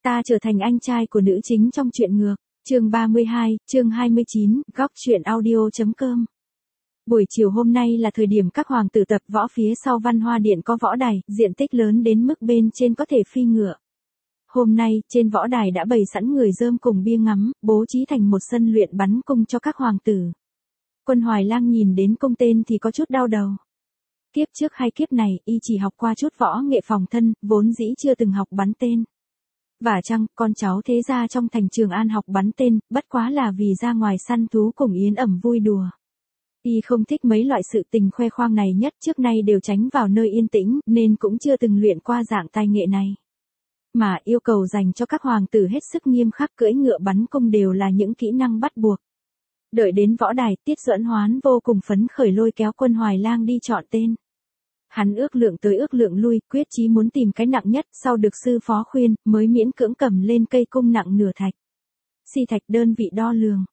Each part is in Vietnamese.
Ta trở thành anh trai của nữ chính trong truyện ngược. Chương 32, chương 29, góc truyện audio.com. Buổi chiều hôm nay là thời điểm các hoàng tử tập võ phía sau Văn Hoa Điện có võ đài, diện tích lớn đến mức bên trên có thể phi ngựa. Hôm nay, trên võ đài đã bày sẵn người rơm cùng bia ngắm, bố trí thành một sân luyện bắn cung cho các hoàng tử. Quân Hoài Lang nhìn đến cung tên thì có chút đau đầu. Kiếp trước hay kiếp này, y chỉ học qua chút võ nghệ phòng thân, vốn dĩ chưa từng học bắn tên. Và chăng, con cháu thế gia trong thành Trường An học bắn tên, bất quá là vì ra ngoài săn thú cùng yến ẩm vui đùa. Y không thích mấy loại sự tình khoe khoang này nhất, trước nay đều tránh vào nơi yên tĩnh, nên cũng chưa từng luyện qua dạng tài nghệ này. Mà yêu cầu dành cho các hoàng tử hết sức nghiêm khắc, cưỡi ngựa bắn cung đều là những kỹ năng bắt buộc. Đợi đến võ đài, Tiết Duẫn Hoán vô cùng phấn khởi lôi kéo Quân Hoài Lang đi chọn tên. Hắn ước lượng tới ước lượng lui, quyết chí muốn tìm cái nặng nhất, sau được sư phó khuyên, mới miễn cưỡng cầm lên cây cung nặng nửa thạch. Si thạch đơn vị đo lường,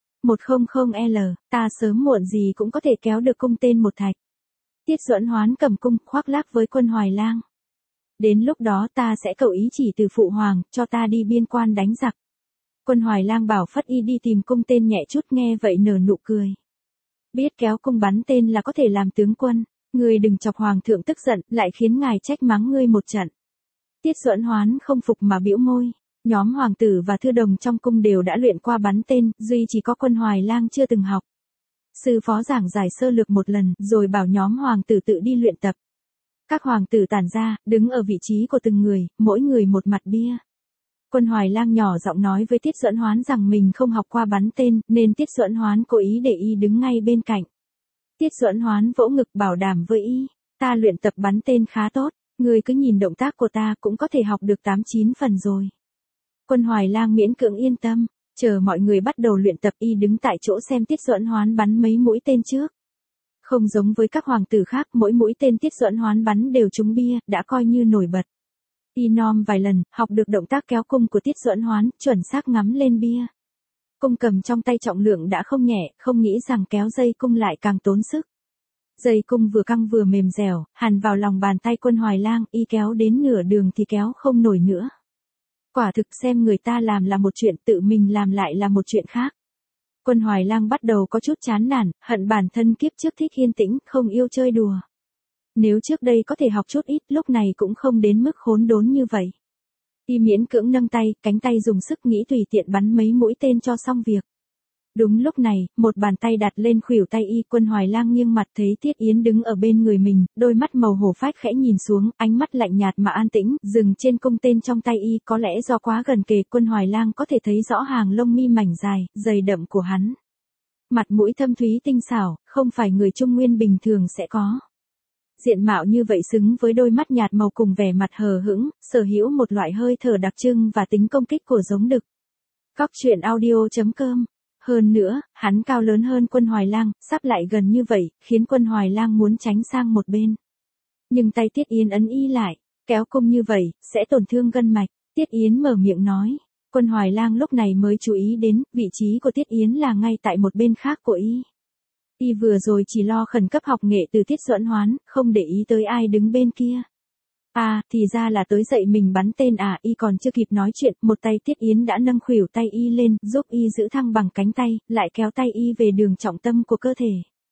100L, ta sớm muộn gì cũng có thể kéo được cung tên một thạch. Tiết Duẫn Hoán cầm cung, khoác lác với Quân Hoài Lang. Đến lúc đó ta sẽ cầu ý chỉ từ phụ hoàng, cho ta đi biên quan đánh giặc. Quân Hoài Lang bảo phất y đi tìm cung tên nhẹ chút, nghe vậy nở nụ cười. Biết kéo cung bắn tên là có thể làm tướng quân. Ngươi đừng chọc hoàng thượng tức giận, lại khiến ngài trách mắng ngươi một trận. Tiết Duẫn Hoán không phục mà bĩu môi. Nhóm hoàng tử và thư đồng trong cung đều đã luyện qua bắn tên, duy chỉ có Quân Hoài Lang chưa từng học. Sư phó giảng giải sơ lược một lần, rồi bảo nhóm hoàng tử tự đi luyện tập. Các hoàng tử tản ra, đứng ở vị trí của từng người, mỗi người một mặt bia. Quân Hoài Lang nhỏ giọng nói với Tiết Duẫn Hoán rằng mình không học qua bắn tên, nên Tiết Duẫn Hoán cố ý để y đứng ngay bên cạnh. Tiết Duẫn Hoán vỗ ngực bảo đảm với y, ta luyện tập bắn tên khá tốt, ngươi cứ nhìn động tác của ta cũng có thể học được 8-9 phần rồi. Quân Hoài Lang miễn cưỡng yên tâm, chờ mọi người bắt đầu luyện tập y đứng tại chỗ xem Tiết Duẫn Hoán bắn mấy mũi tên trước. Không giống với các hoàng tử khác, mỗi mũi tên Tiết Duẫn Hoán bắn đều trúng bia, đã coi như nổi bật. Y nom vài lần, học được động tác kéo cung của Tiết Duẫn Hoán, chuẩn xác ngắm lên bia. Cung cầm trong tay trọng lượng đã không nhẹ, không nghĩ rằng kéo dây cung lại càng tốn sức. Dây cung vừa căng vừa mềm dẻo, hằn vào lòng bàn tay Quân Hoài Lang, y kéo đến nửa đường thì kéo không nổi nữa. Quả thực xem người ta làm là một chuyện, tự mình làm lại là một chuyện khác. Quân Hoài Lang bắt đầu có chút chán nản, hận bản thân kiếp trước thích yên tĩnh, không yêu chơi đùa. Nếu trước đây có thể học chút ít, lúc này cũng không đến mức khốn đốn như vậy. Y miễn cưỡng nâng tay, cánh tay dùng sức nghĩ tùy tiện bắn mấy mũi tên cho xong việc. Đúng lúc này, một bàn tay đặt lên khuỷu tay y. Quân Hoài Lang nghiêng mặt thấy Tiết Yến đứng ở bên người mình, đôi mắt màu hổ phách khẽ nhìn xuống, ánh mắt lạnh nhạt mà an tĩnh, dừng trên cung tên trong tay y. Có lẽ do quá gần kề, Quân Hoài Lang có thể thấy rõ hàng lông mi mảnh dài, dày đậm của hắn. Mặt mũi thâm thúy tinh xảo, không phải người Trung Nguyên bình thường sẽ có. Diện mạo như vậy xứng với đôi mắt nhạt màu cùng vẻ mặt hờ hững, sở hữu một loại hơi thở đặc trưng và tính công kích của giống đực. Góc truyện audio.com. Hơn nữa, hắn cao lớn hơn Quân Hoài Lang, sắp lại gần như vậy, khiến Quân Hoài Lang muốn tránh sang một bên. Nhưng tay Tiết Yến ấn y lại, kéo cung như vậy, sẽ tổn thương gân mạch. Tiết Yến mở miệng nói. Quân Hoài Lang lúc này mới chú ý đến, vị trí của Tiết Yến là ngay tại một bên khác của y. Y vừa rồi chỉ lo khẩn cấp học nghệ từ Tiết Duẫn Hoán, không để ý tới ai đứng bên kia. À, thì ra là tới dạy mình bắn tên à. Y còn chưa kịp nói chuyện, một tay Tiết Yến đã nâng khuỷu tay y lên, giúp y giữ thăng bằng cánh tay, lại kéo tay y về đường trọng tâm của cơ thể.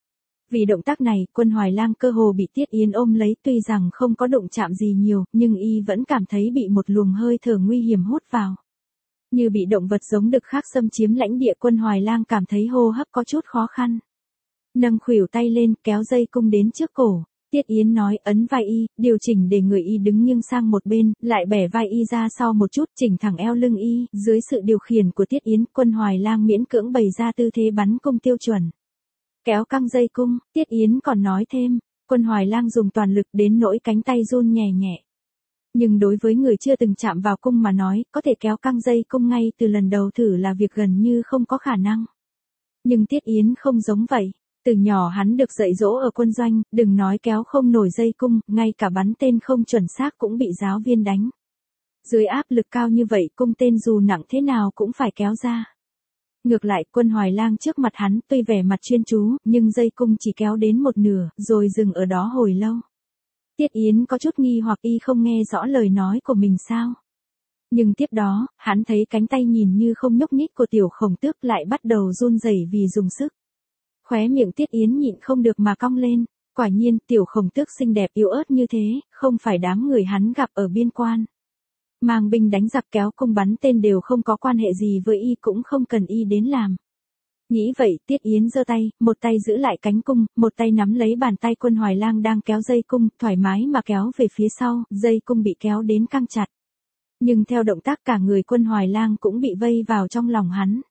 Vì động tác này, Quân Hoài Lang cơ hồ bị Tiết Yến ôm lấy, tuy rằng không có đụng chạm gì nhiều, nhưng y vẫn cảm thấy bị một luồng hơi thở nguy hiểm hút vào. Như bị động vật giống đực khác xâm chiếm lãnh địa. Quân Hoài Lang cảm thấy hô hấp có chút khó khăn. Nâng khuỷu tay lên, kéo dây cung đến trước cổ. Tiết Yến nói, ấn vai y, điều chỉnh để người y đứng nghiêng sang một bên, lại bẻ vai y ra sau một chút, chỉnh thẳng eo lưng y. Dưới sự điều khiển của Tiết Yến, Quân Hoài Lang miễn cưỡng bày ra tư thế bắn cung tiêu chuẩn. Kéo căng dây cung, Tiết Yến còn nói thêm, Quân Hoài Lang dùng toàn lực đến nỗi cánh tay run nhẹ nhẹ. Nhưng đối với người chưa từng chạm vào cung mà nói, có thể kéo căng dây cung ngay từ lần đầu thử là việc gần như không có khả năng. Nhưng Tiết Yến không giống vậy. Từ nhỏ hắn được dạy dỗ ở quân doanh, đừng nói kéo không nổi dây cung, ngay cả bắn tên không chuẩn xác cũng bị giáo viên đánh. Dưới áp lực cao như vậy, cung tên dù nặng thế nào cũng phải kéo ra. Ngược lại, Quân Hoài Lang trước mặt hắn tuy vẻ mặt chuyên chú, nhưng dây cung chỉ kéo đến một nửa, rồi dừng ở đó hồi lâu. Tiết Yến có chút nghi hoặc y không nghe rõ lời nói của mình sao? Nhưng tiếp đó, hắn thấy cánh tay nhìn như không nhúc nhích của Tiểu Khổng Tước lại bắt đầu run rẩy vì dùng sức. Khóe miệng Tiết Yến nhịn không được mà cong lên, quả nhiên Tiểu Khổng Tước xinh đẹp yếu ớt như thế, không phải đám người hắn gặp ở biên quan. Mang binh đánh giặc kéo cung bắn tên đều không có quan hệ gì với y, cũng không cần y đến làm. Nghĩ vậy Tiết Yến giơ tay, một tay giữ lại cánh cung, một tay nắm lấy bàn tay Quân Hoài Lang đang kéo dây cung, thoải mái mà kéo về phía sau, dây cung bị kéo đến căng chặt. Nhưng theo động tác cả người Quân Hoài Lang cũng bị vây vào trong lòng hắn.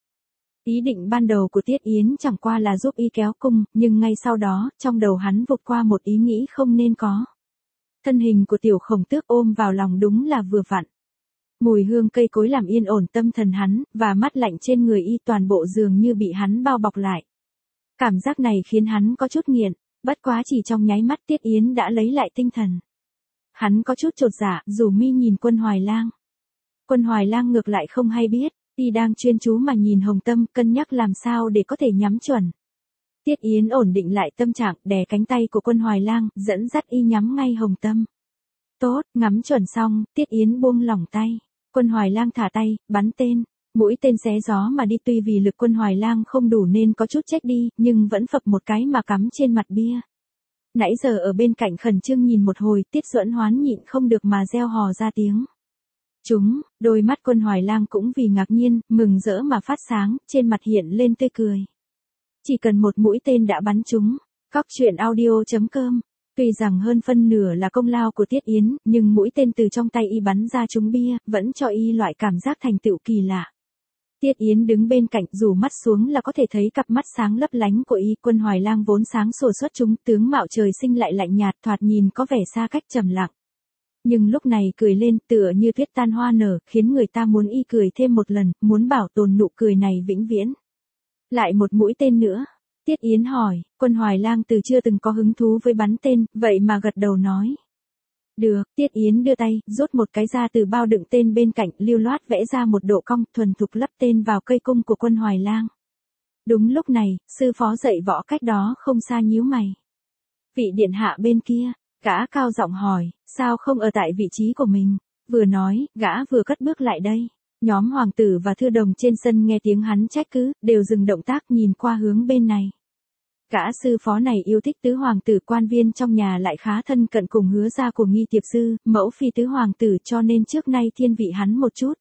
Ý định ban đầu của Tiết Yến chẳng qua là giúp y kéo cung, nhưng ngay sau đó, trong đầu hắn vụt qua một ý nghĩ không nên có. Thân hình của Tiểu Khổng Tước ôm vào lòng đúng là vừa vặn. Mùi hương cây cối làm yên ổn tâm thần hắn, và mát lạnh trên người y toàn bộ dường như bị hắn bao bọc lại. Cảm giác này khiến hắn có chút nghiện, bất quá chỉ trong nháy mắt Tiết Yến đã lấy lại tinh thần. Hắn có chút chột dạ, rủ mi nhìn Quân Hoài Lang. Quân Hoài Lang ngược lại không hay biết, y đang chuyên chú mà nhìn Hồng Tâm, cân nhắc làm sao để có thể nhắm chuẩn. Tiết Yến ổn định lại tâm trạng, đè cánh tay của Quân Hoài Lang, dẫn dắt y nhắm ngay Hồng Tâm. Tốt, ngắm chuẩn xong, Tiết Yến buông lỏng tay. Quân Hoài Lang thả tay, bắn tên. Mũi tên xé gió mà đi, tuy vì lực Quân Hoài Lang không đủ nên có chút chết đi, nhưng vẫn phập một cái mà cắm trên mặt bia. Nãy giờ ở bên cạnh khẩn trương nhìn một hồi, Tiết Duẫn Hoán nhịn không được mà reo hò ra tiếng. Chúng, đôi mắt Quân Hoài Lang cũng vì ngạc nhiên, mừng rỡ mà phát sáng, trên mặt hiện lên tươi cười. Chỉ cần một mũi tên đã bắn trúng. Góc truyện audio.com. Tuy rằng hơn phân nửa là công lao của Tiết Yến, nhưng mũi tên từ trong tay y bắn ra trúng bia, vẫn cho y loại cảm giác thành tựu kỳ lạ. Tiết Yến đứng bên cạnh, rủ mắt xuống là có thể thấy cặp mắt sáng lấp lánh của y. Quân Hoài Lang vốn sáng sủa xuất chúng, tướng mạo trời sinh lại lạnh nhạt, thoạt nhìn có vẻ xa cách trầm lặng. Nhưng lúc này cười lên tựa như tuyết tan hoa nở, khiến người ta muốn y cười thêm một lần, muốn bảo tồn nụ cười này vĩnh viễn. Lại một mũi tên nữa. Tiết Yến hỏi, Quân Hoài Lang từ chưa từng có hứng thú với bắn tên, vậy mà gật đầu nói. Được, Tiết Yến đưa tay, rút một cái ra từ bao đựng tên bên cạnh, lưu loát vẽ ra một độ cong, thuần thục lắp tên vào cây cung của Quân Hoài Lang. Đúng lúc này, sư phó dạy võ cách đó không xa nhíu mày. Vị điện hạ bên kia, gã cao giọng hỏi, sao không ở tại vị trí của mình? Vừa nói, gã vừa cất bước lại đây. Nhóm hoàng tử và thư đồng trên sân nghe tiếng hắn trách cứ, đều dừng động tác nhìn qua hướng bên này. Gã sư phó này yêu thích tứ hoàng tử, quan viên trong nhà lại khá thân cận cùng Hứa gia của Nghi Tiệp Sư, mẫu phi tứ hoàng tử, cho nên trước nay thiên vị hắn một chút.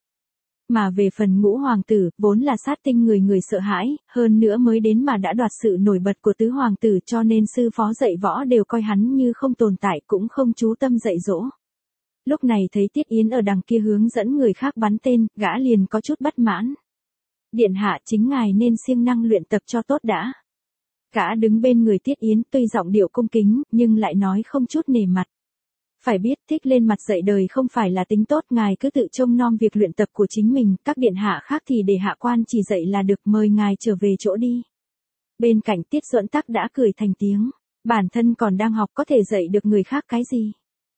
Mà về phần ngũ hoàng tử, vốn là sát tinh người người sợ hãi, hơn nữa mới đến mà đã đoạt sự nổi bật của tứ hoàng tử, cho nên sư phó dạy võ đều coi hắn như không tồn tại, cũng không chú tâm dạy dỗ. Lúc này thấy Tiết Yến ở đằng kia hướng dẫn người khác bắn tên, gã liền có chút bất mãn. Điện hạ, chính ngài nên siêng năng luyện tập cho tốt đã. Gã đứng bên người Tiết Yến, tuy giọng điệu cung kính, nhưng lại nói không chút nể mặt. Phải biết, thích lên mặt dạy đời không phải là tính tốt, ngài cứ tự trông nom việc luyện tập của chính mình, các điện hạ khác thì để hạ quan chỉ dạy là được, mời ngài trở về chỗ đi. Bên cạnh Tiết Duẫn Tắc đã cười thành tiếng, bản thân còn đang học có thể dạy được người khác cái gì.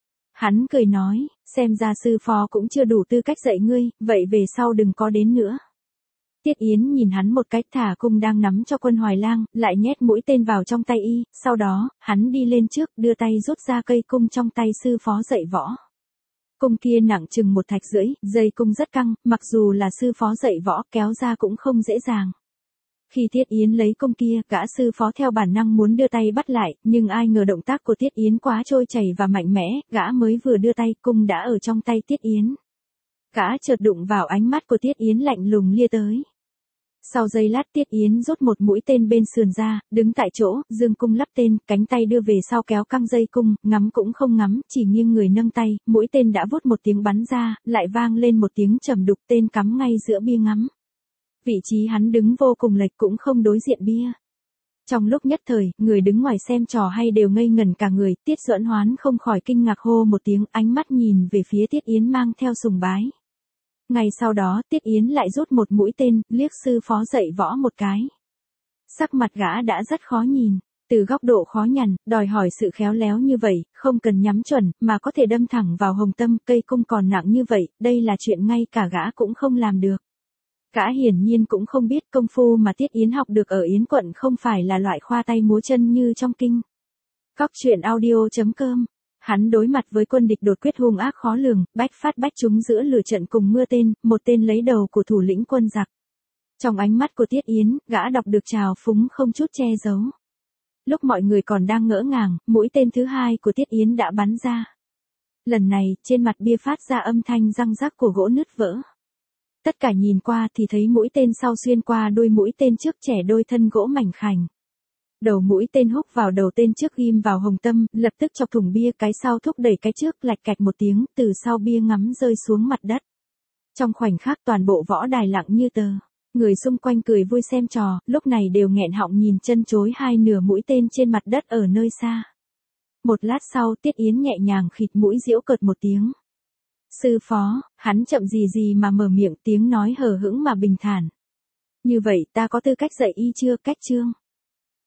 Hắn cười nói, xem ra sư phó cũng chưa đủ tư cách dạy ngươi, vậy về sau đừng có đến nữa. Tiết Yến nhìn hắn một cách, thả cung đang nắm cho Quân Hoài Lang, lại nhét mũi tên vào trong tay y, sau đó, hắn đi lên trước, đưa tay rút ra cây cung trong tay sư phó dạy võ. Cung kia nặng chừng 1,5 thạch, dây cung rất căng, mặc dù là sư phó dạy võ, kéo ra cũng không dễ dàng. Khi Tiết Yến lấy cung kia, gã sư phó theo bản năng muốn đưa tay bắt lại, nhưng ai ngờ động tác của Tiết Yến quá trôi chảy và mạnh mẽ, gã mới vừa đưa tay, cung đã ở trong tay Tiết Yến. Gã chợt đụng vào ánh mắt của Tiết Yến lạnh lùng lia tới. Sau giây lát Tiết Yến rút một mũi tên bên sườn ra, đứng tại chỗ, dương cung lắp tên, cánh tay đưa về sau kéo căng dây cung, ngắm cũng không ngắm, chỉ nghiêng người nâng tay, mũi tên đã vút một tiếng bắn ra, lại vang lên một tiếng trầm đục, tên cắm ngay giữa bia ngắm. Vị trí hắn đứng vô cùng lệch, cũng không đối diện bia. Trong lúc nhất thời, người đứng ngoài xem trò hay đều ngây ngẩn cả người, Tiết Duẫn Hoán không khỏi kinh ngạc hô một tiếng, ánh mắt nhìn về phía Tiết Yến mang theo sùng bái. Ngay sau đó, Tiết Yến lại rút một mũi tên, liếc sư phó dạy võ một cái. Sắc mặt gã đã rất khó nhìn, từ góc độ khó nhằn, đòi hỏi sự khéo léo như vậy, không cần nhắm chuẩn, mà có thể đâm thẳng vào hồng tâm, cây cung còn nặng như vậy, đây là chuyện ngay cả gã cũng không làm được. Gã hiển nhiên cũng không biết công phu mà Tiết Yến học được ở Yến quận không phải là loại khoa tay múa chân như trong kinh. Góc truyện audio.com Hắn đối mặt với quân địch đột quyết hung ác khó lường, bách phát bách trúng giữa lửa trận cùng mưa tên, một tên lấy đầu của thủ lĩnh quân giặc. Trong ánh mắt của Tiết Yến, gã đọc được trào phúng không chút che giấu. Lúc mọi người còn đang ngỡ ngàng, mũi tên thứ hai của Tiết Yến đã bắn ra. Lần này, trên mặt bia phát ra âm thanh răng rắc của gỗ nứt vỡ. Tất cả nhìn qua thì thấy mũi tên sau xuyên qua đuôi mũi tên trước chẻ đôi thân gỗ mảnh khảnh. Đầu mũi tên húc vào đầu tên trước ghim vào hồng tâm, lập tức chọc thủng bia, cái sau thúc đẩy cái trước, lạch cạch một tiếng, từ sau bia ngắm rơi xuống mặt đất. Trong khoảnh khắc toàn bộ võ đài lặng như tờ. Người xung quanh cười vui xem trò, lúc này đều nghẹn họng nhìn chân chối hai nửa mũi tên trên mặt đất ở nơi xa. Một lát sau Tiết Yến nhẹ nhàng khịt mũi giễu cợt một tiếng. Sư phó, hắn chậm gì gì mà mở miệng, tiếng nói hờ hững mà bình thản. Như vậy ta có tư cách dạy y chưa? Cách chương.